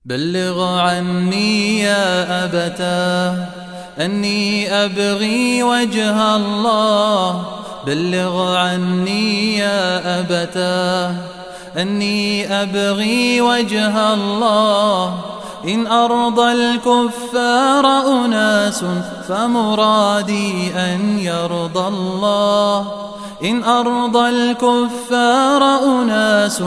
بلغ عني يا أبتاه أني أبغي وجه الله. بلغ عني يا أبتاه أني أبغي وجه الله. إن أرضى الكفار أناس فمرادي أن يرضى الله. إن أرضى الكفار أناس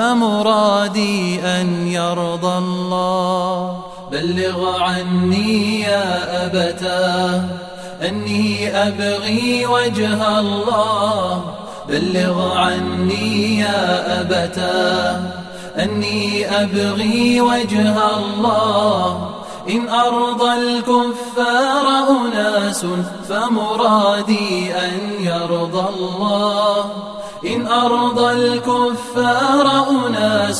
فمرادي أن يرضى الله. بلغ عني يا أبتاه أني أبغي وجه الله. بلغ عني يا أبتاه أني أبغي وجه الله. إن أرضى الكفار أناس فمرادي أن يرضى الله. إن أرضى الكفار أناس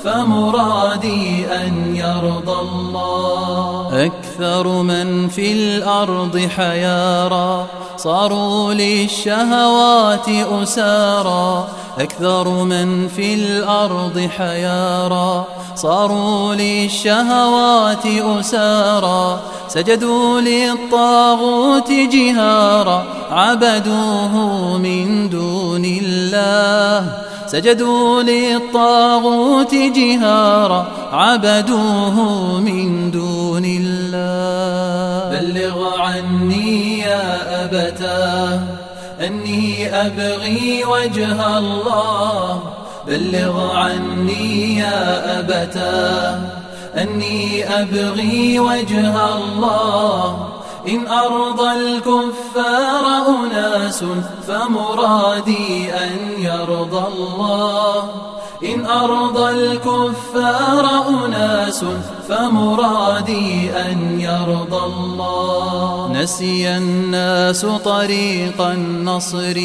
فمرادي أن يرضى الله. أكثر من في الأرض حيارى صاروا للشهوات أسارى. أكثر من في الأرض حيارى صاروا للشهوات أسارى. سجدوا للطاغوت جهارا عبدوه من دون الله. سجدوا للطاغوت جهارا عبدوه من دون الله. بلغ عني يا أبتاه أني أبغي وجه الله. بلغ عني يا أبتاه أني أبغي وجه الله. إن أرضى الكفار أناس فمرادي أن يرضى الله. إن أرضى الكفار أناس فمرادي أن يرضى الله. نسي الناس طريق النصر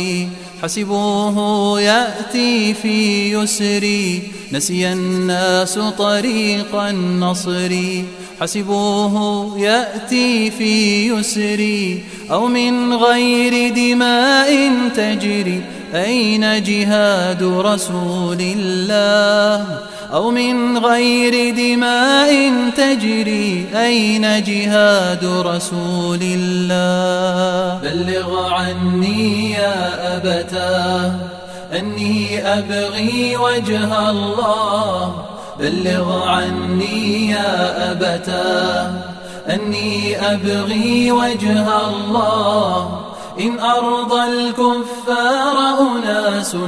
حسبوه يأتي في يسري. نسي الناس طريق النصر حسبوه يأتي في يسري. أو من غير دماء تجري أين جهاد رسول الله. أو من غير دماء تجري أين جهاد رسول الله. بلغ عني يا أبتاه أني أبغي وجه الله. بلغ عني يا أبتاه أني أبغي وجه الله. إن أرضى الكفار أناس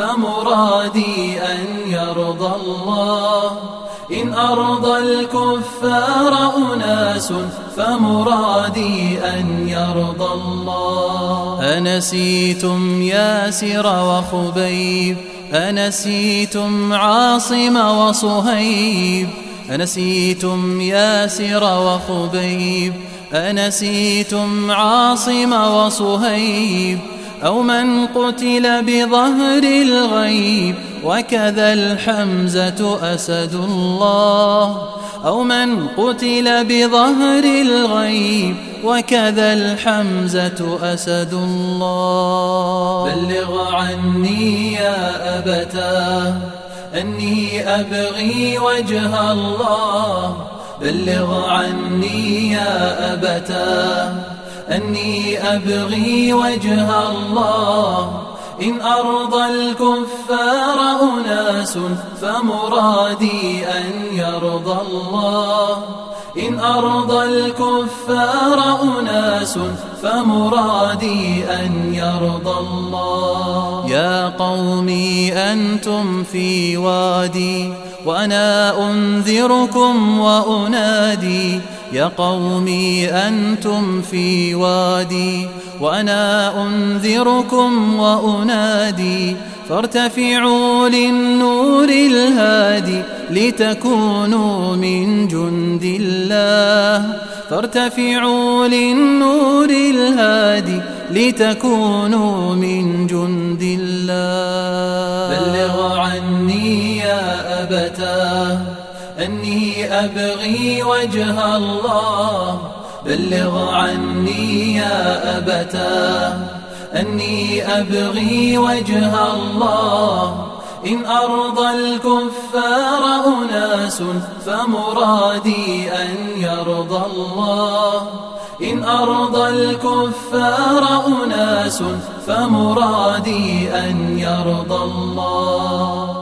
فمرادي أن يرضى الله. إن أرضى الكفار أناس فمرادي أن يرضى الله. أنسيتم ياسر وخبيب. أنسيتم عاصم وصهيب. أنسيتم ياسر وخبيب. أنسيتم عاصم وصهيب. أو من قتل بظهر الغيب وكذا الحمزة أسد الله. أو من قتل بظهر الغيب وكذا الحمزة أسد الله. بلغ عني يا أبتاه أني أبغي وجه الله. بلغ عني يا أبتاه أني أبغي وجه الله. إن أرضى الكفار أناس فمرادي أن يرضى الله. إن أرضى الكفار أناس فمرادي أن يرضى الله. يا قومي أنتم في وادي وأنا أنذركم وأنادي. يا قومي أنتم في وادي وأنا أنذركم وأنادي. فارتفعوا للنور الهادي لتكونوا من جند الله. فارتفعوا للنور الهادي لتكونوا من جند الله. بلغ عني يا أبتاه أني أبغي وجه الله. بلغ عني يا أبتاه أني أبغي وجه الله. إن أرضى الكفار أناس فمرادي أن يرضى الله. إن أرضى الكفار أناس فمرادي أن يرضى الله.